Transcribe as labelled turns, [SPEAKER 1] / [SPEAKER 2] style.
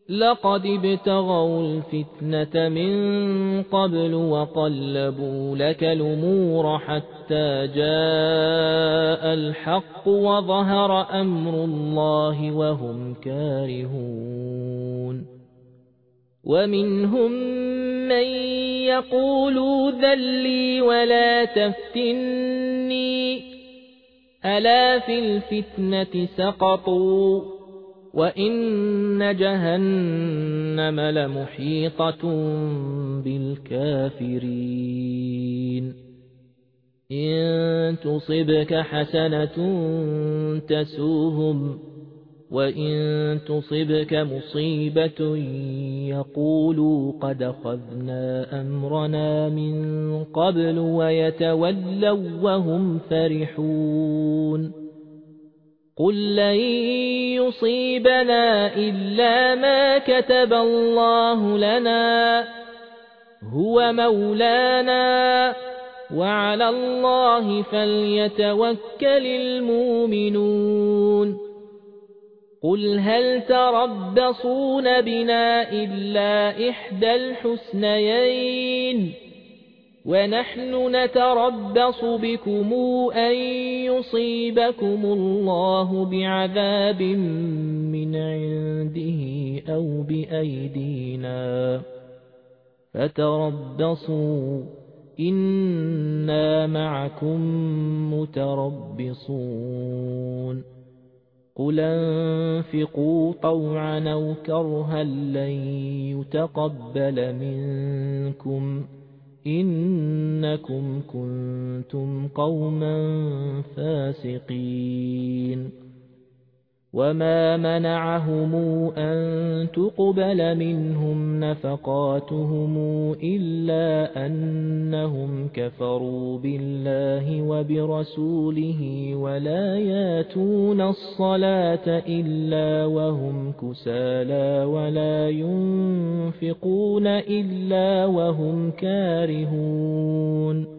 [SPEAKER 1] لقد ابتغوا الفتنة من قبل وقلبوا لك الأمور حتى جاء الحق وظهر أمر الله وهم كارهون ومنهم من يقول ائذن لي ولا تفتني ألا في الفتنة سقطوا وإن جهنم لمحيطة بالكافرين إن تصبك حسنة تسوهم وإن تصبك مصيبة يقولوا قد أخذنا أمرنا من قبل ويتولوا وهم فرحون قل لن يصيبنا إلا ما كتب الله لنا هو مولانا وعلى الله فليتوكل المؤمنون قل هل تربصون بنا إلا إحدى الحسنيين ونحن نتربص بكم أن يصيبكم الله بعذاب من عنده أو بأيدينا فتربصوا إنا معكم متربصون قل انفقوا طوعا أو كرها لن يتقبل منكم إنكم كنتم قوما فاسقين وما منعهم أن تقبل منهم نفقاتهم إلا أنهم كفروا بالله وبرسوله ولا ياتون الصلاة إلا وهم كسالى ولا ينفقون إلا وهم كارهون